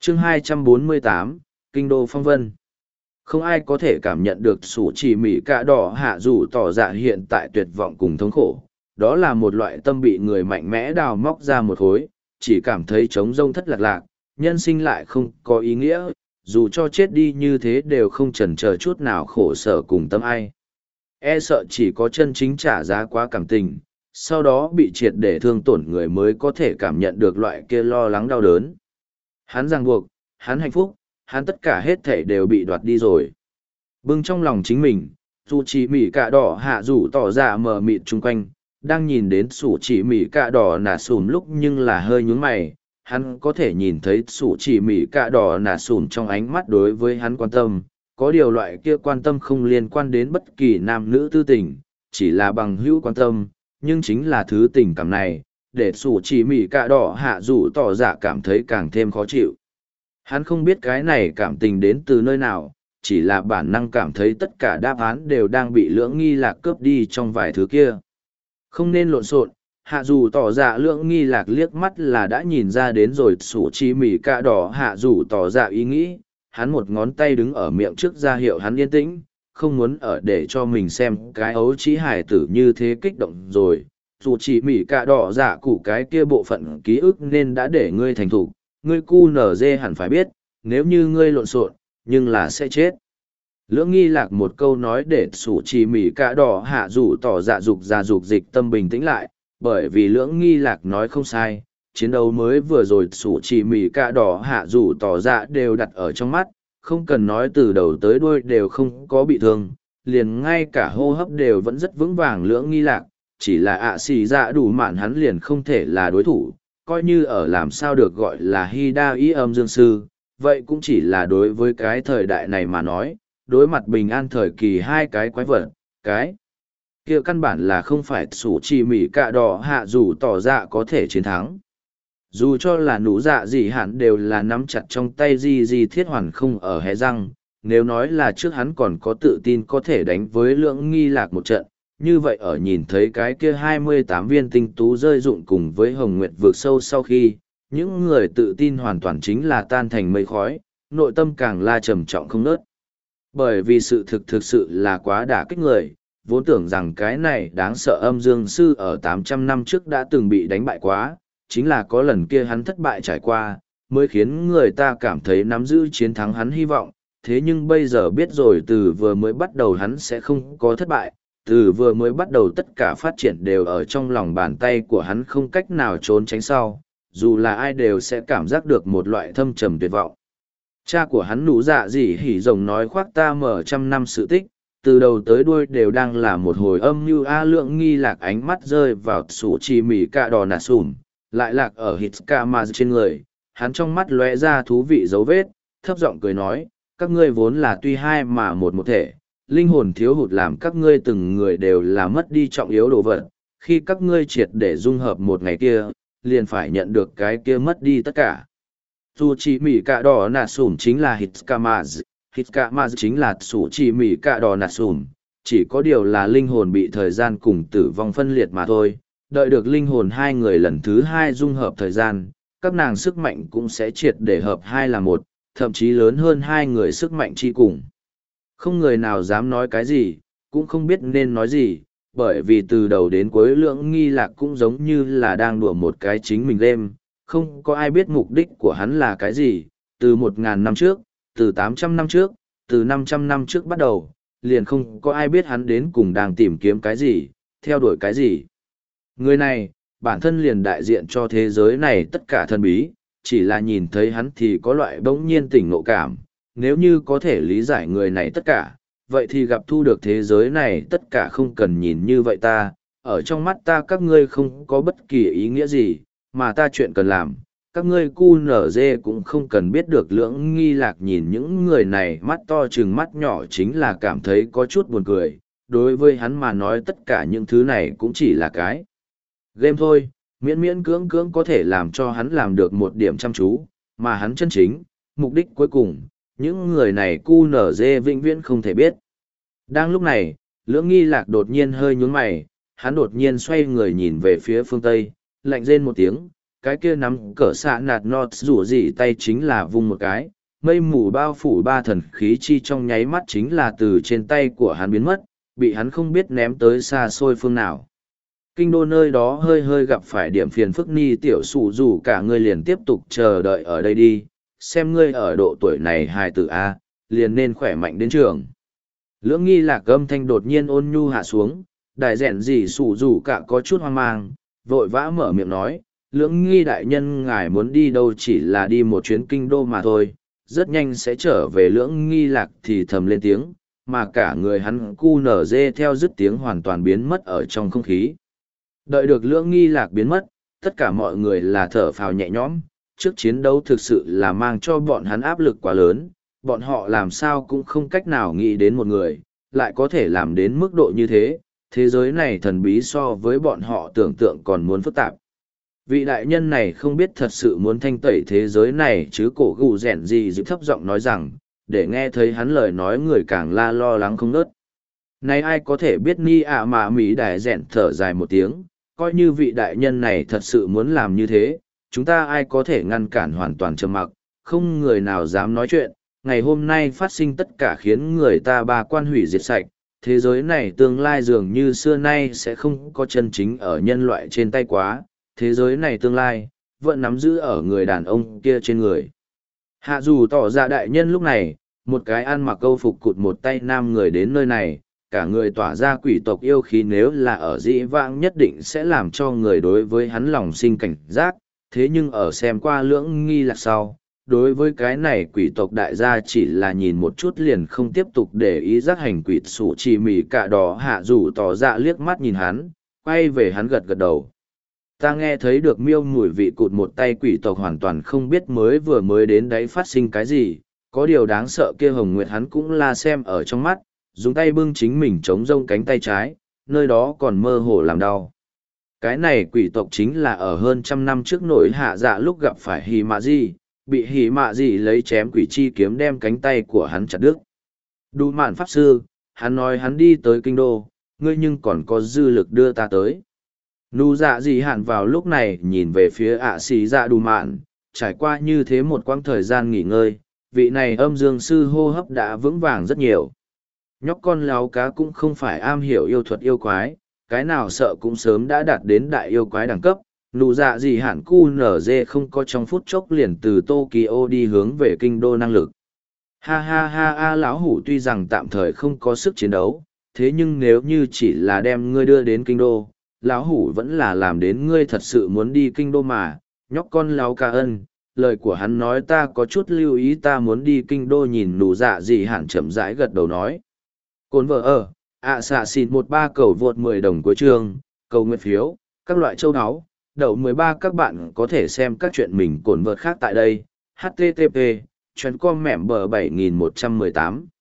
Chương 248, Kinh đô phong vân. Không ai có thể cảm nhận được sủ chỉ mỉ cả đỏ hạ dù tỏ dạ hiện tại tuyệt vọng cùng thống khổ. Đó là một loại tâm bị người mạnh mẽ đào móc ra một khối, chỉ cảm thấy trống rông thất lạc lạc, nhân sinh lại không có ý nghĩa, dù cho chết đi như thế đều không chần chờ chút nào khổ sở cùng tâm ai. E sợ chỉ có chân chính trả giá quá cảm tình, sau đó bị triệt để thương tổn người mới có thể cảm nhận được loại kia lo lắng đau đớn. Hắn ràng buộc, hắn hạnh phúc, hắn tất cả hết thể đều bị đoạt đi rồi. Bưng trong lòng chính mình, dù chỉ mỉ cả đỏ hạ rủ tỏ ra mờ mịt chung quanh, đang nhìn đến sủ chỉ mỉ cả đỏ nà sùm lúc nhưng là hơi nhướng mày, hắn có thể nhìn thấy sủ chỉ mỉ cả đỏ nà sùm trong ánh mắt đối với hắn quan tâm, có điều loại kia quan tâm không liên quan đến bất kỳ nam nữ tư tình, chỉ là bằng hữu quan tâm, nhưng chính là thứ tình cảm này, để sủ chỉ mỉ cả đỏ hạ rủ tỏ dạ cảm thấy càng thêm khó chịu. Hắn không biết cái này cảm tình đến từ nơi nào, chỉ là bản năng cảm thấy tất cả đáp án đều đang bị lưỡng nghi lạc cướp đi trong vài thứ kia. Không nên lộn xộn, hạ dù tỏ dạ lưỡng nghi lạc liếc mắt là đã nhìn ra đến rồi sủ chi mỉ cả đỏ hạ dù tỏ dạ ý nghĩ, hắn một ngón tay đứng ở miệng trước ra hiệu hắn yên tĩnh, không muốn ở để cho mình xem cái ấu trí hài tử như thế kích động rồi. Dù chỉ mỉ cả đỏ dạ củ cái kia bộ phận ký ức nên đã để ngươi thành thủ, ngươi cu nở dê hẳn phải biết, nếu như ngươi lộn xộn, nhưng là sẽ chết. Lưỡng nghi lạc một câu nói để sủ chỉ mỉ cả đỏ hạ rủ tỏ dạ dục ra dục dịch tâm bình tĩnh lại, bởi vì lưỡng nghi lạc nói không sai, chiến đấu mới vừa rồi sủ chỉ mỉ cả đỏ hạ rủ tỏ dạ đều đặt ở trong mắt, không cần nói từ đầu tới đuôi đều không có bị thương, liền ngay cả hô hấp đều vẫn rất vững vàng lưỡng nghi lạc, chỉ là ạ xì dạ đủ mạn hắn liền không thể là đối thủ, coi như ở làm sao được gọi là hy đa ý âm dương sư, vậy cũng chỉ là đối với cái thời đại này mà nói, đối mặt bình an thời kỳ hai cái quái vật, cái kia căn bản là không phải sủ chỉ mỉ cả đỏ hạ dù tỏ dạ có thể chiến thắng. Dù cho là nụ dạ gì hẳn đều là nắm chặt trong tay di thiết hoàn không ở hé răng, nếu nói là trước hắn còn có tự tin có thể đánh với lưỡng nghi lạc một trận, như vậy ở nhìn thấy cái kia 28 viên tinh tú rơi rụng cùng với hồng nguyệt vượt sâu sau khi, những người tự tin hoàn toàn chính là tan thành mây khói, nội tâm càng la trầm trọng không nớt. Bởi vì sự thực sự là quá đả kích người, vốn tưởng rằng cái này đáng sợ âm dương sư ở 800 năm trước đã từng bị đánh bại quá, chính là có lần kia hắn thất bại trải qua, mới khiến người ta cảm thấy nắm giữ chiến thắng hắn hy vọng, thế nhưng bây giờ biết rồi từ vừa mới bắt đầu hắn sẽ không có thất bại, từ vừa mới bắt đầu tất cả phát triển đều ở trong lòng bàn tay của hắn không cách nào trốn tránh sau, dù là ai đều sẽ cảm giác được một loại thâm trầm tuyệt vọng. Cha của hắn nụ dạ gì hỉ rồng nói khoác ta mở trăm năm sự tích, từ đầu tới đuôi đều đang là một hồi âm như a lượng nghi lạc ánh mắt rơi vào sủ chi mỉ cạ đỏ nà sùm, lại lạc ở Hitzkama trên người, hắn trong mắt lóe ra thú vị dấu vết, thấp giọng cười nói, các ngươi vốn là tuy hai mà một thể, linh hồn thiếu hụt làm các ngươi từng người đều là mất đi trọng yếu đồ vật, khi các ngươi triệt để dung hợp một ngày kia, liền phải nhận được cái kia mất đi tất cả. Dù chỉ mỉ cạ đỏ nà sùm chính là Hitzkamaz, Hitzkamaz chính là sủ chỉ mỉ cạ đỏ nà sùm, chỉ có điều là linh hồn bị thời gian cùng tử vong phân liệt mà thôi, đợi được linh hồn hai người lần thứ hai dung hợp thời gian, các nàng sức mạnh cũng sẽ triệt để hợp hai là một, thậm chí lớn hơn hai người sức mạnh chi cùng. Không người nào dám nói cái gì, cũng không biết nên nói gì, bởi vì từ đầu đến cuối lưỡng nghi lạc cũng giống như là đang đùa một cái chính mình game, không có ai biết mục đích của hắn là cái gì, từ 1.000 năm trước, từ 800 năm trước, từ 500 năm trước bắt đầu, liền không có ai biết hắn đến cùng đang tìm kiếm cái gì, theo đuổi cái gì. Người này, bản thân liền đại diện cho thế giới này tất cả thần bí, chỉ là nhìn thấy hắn thì có loại bỗng nhiên tỉnh ngộ cảm, nếu như có thể lý giải người này tất cả, vậy thì gặp thu được thế giới này tất cả không cần nhìn như vậy ta, ở trong mắt ta các ngươi không có bất kỳ ý nghĩa gì, mà ta chuyện cần làm, các ngươi cu nở dê cũng không cần biết được lưỡng nghi lạc nhìn những người này mắt to chừng mắt nhỏ chính là cảm thấy có chút buồn cười, đối với hắn mà nói tất cả những thứ này cũng chỉ là cái game thôi, miễn miễn cưỡng cưỡng có thể làm cho hắn làm được một điểm chăm chú, mà hắn chân chính, mục đích cuối cùng, những người này cu nở dê vĩnh viễn không thể biết. Đang lúc này, lưỡng nghi lạc đột nhiên hơi nhún mày, hắn đột nhiên xoay người nhìn về phía phương Tây, lạnh rên một tiếng, cái kia nắm cỡ xạ nạt nọt rủ gì tay chính là vung một cái, mây mù bao phủ ba thần khí chi trong nháy mắt chính là từ trên tay của hắn biến mất, bị hắn không biết ném tới xa xôi phương nào. Kinh đô nơi đó hơi hơi gặp phải điểm phiền phức ni tiểu sủ dù cả ngươi liền tiếp tục chờ đợi ở đây đi, xem ngươi ở độ tuổi này hài tử A, liền nên khỏe mạnh đến trường. Lưỡng nghi lạc âm thanh đột nhiên ôn nhu hạ xuống, đại dẹn gì sủ dù cả có chút hoang mang, vội vã mở miệng nói, lưỡng nghi đại nhân ngài muốn đi đâu chỉ là đi một chuyến kinh đô mà thôi, rất nhanh sẽ trở về. Lưỡng nghi lạc thì thầm lên tiếng, mà cả người hắn cu nở dê theo dứt tiếng hoàn toàn biến mất ở trong không khí. Đợi được lưỡng nghi lạc biến mất, tất cả mọi người là thở phào nhẹ nhõm, trước chiến đấu thực sự là mang cho bọn hắn áp lực quá lớn, bọn họ làm sao cũng không cách nào nghĩ đến một người, lại có thể làm đến mức độ như thế, thế giới này thần bí so với bọn họ tưởng tượng còn muốn phức tạp. Vị đại nhân này không biết thật sự muốn thanh tẩy thế giới này chứ, cổ gù rẻn gì dịu thấp giọng nói rằng, để nghe thấy hắn lời nói người càng lo lắng không ngớt. Này ai có thể biết ni ạ mà Mỹ đại rẻn thở dài một tiếng, coi như vị đại nhân này thật sự muốn làm như thế, chúng ta ai có thể ngăn cản hoàn toàn trầm mặc, không người nào dám nói chuyện. Ngày hôm nay phát sinh tất cả khiến người ta ba quan hủy diệt sạch, thế giới này tương lai dường như xưa nay sẽ không có chân chính ở nhân loại trên tay quá, thế giới này tương lai, vẫn nắm giữ ở người đàn ông kia trên người. Hạ dù tỏ ra đại nhân lúc này, một cái ăn mặc câu phục cụt một tay nam người đến nơi này, cả người tỏa ra quỷ tộc yêu khí, nếu là ở dĩ vãng nhất định sẽ làm cho người đối với hắn lòng sinh cảnh giác, thế nhưng ở xem qua lưỡng nghi lạc sau, đối với cái này quỷ tộc đại gia chỉ là nhìn một chút liền không tiếp tục để ý giác hành quỷ sủ chỉ mỉ cả đỏ. Hạ dù tỏ ra liếc mắt nhìn hắn, quay về hắn gật gật đầu. Ta nghe thấy được miêu mùi vị cụt một tay quỷ tộc hoàn toàn không biết vừa mới đến đấy phát sinh cái gì, có điều đáng sợ kia Hồng Nguyệt hắn cũng là xem ở trong mắt, dùng tay bưng chính mình chống rông cánh tay trái, nơi đó còn mơ hồ làm đau. Cái này quỷ tộc chính là ở hơn 100 năm trước nổi hạ dạ lúc gặp phải Hỉ Mạ Dị, bị Hỉ Mạ Dị lấy chém quỷ chi kiếm đem cánh tay của hắn chặt đứt. Đủ mạn pháp sư, hắn nói hắn đi tới kinh đô, ngươi nhưng còn có dư lực đưa ta tới. Nụ dạ dị hạn vào lúc này nhìn về phía ạ xì dạ đủ mạn, trải qua như thế một quãng thời gian nghỉ ngơi, vị này âm dương sư hô hấp đã vững vàng rất nhiều. Nhóc con láo cá cũng không phải am hiểu yêu thuật yêu quái, cái nào sợ cũng sớm đã đạt đến đại yêu quái đẳng cấp. Nụ dạ gì hẳn cu nở dê không có trong phút chốc liền từ Tokyo đi hướng về kinh đô năng lực. Ha ha ha ha, lão hủ tuy rằng tạm thời không có sức chiến đấu, thế nhưng nếu như chỉ là đem ngươi đưa đến kinh đô, lão hủ vẫn là làm đến. Ngươi thật sự muốn đi kinh đô mà, nhóc con láo cá ân. Lời của hắn nói ta có chút lưu ý, ta muốn đi kinh đô. Nhìn nụ dạ gì hẳn chậm rãi gật đầu nói. Cồn vợ ở, xạ xịn 13 cầu vượt 10 đồng cuối chương, cầu nguyện phiếu, các loại châu áo, đậu 13. Các bạn có thể xem các chuyện mình cồn vợt khác tại đây. HTTP, chuyến com mẻm bờ 7118.